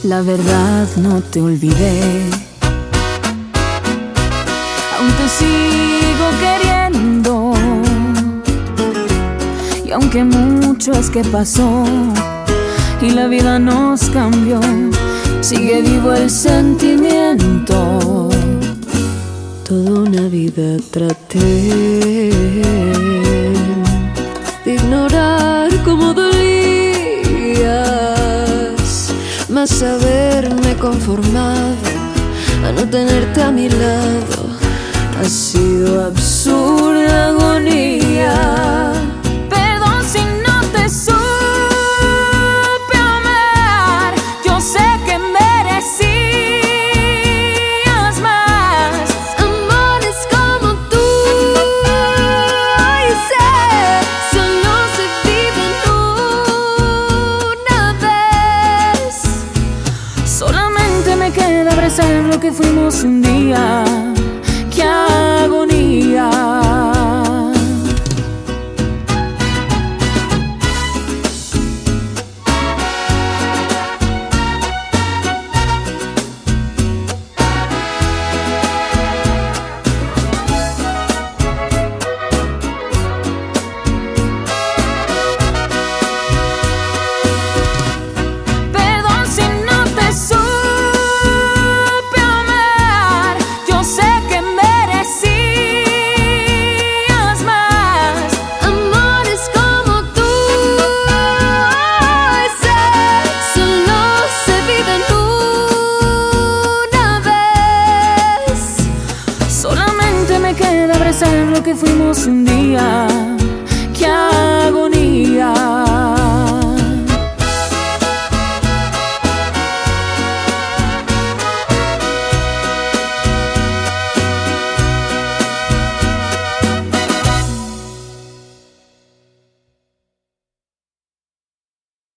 La verdad no te olvidé, aún te sigo queriendo, y aunque mucho es que pasó y la vida nos cambió, sigue vivo el sentimiento. Toda una vida traté de ignorar cómo dolías, mas haberme conformado a no tenerte a mi lado ha sido absurda agonía. Perdón si no te supe amar, yo sé que merecías más amores como tú, y sé, solo se viven una vez. Solamente me queda abrazar lo que fuimos un día. ¡Qué agonía! Abrazar lo que fuimos un día.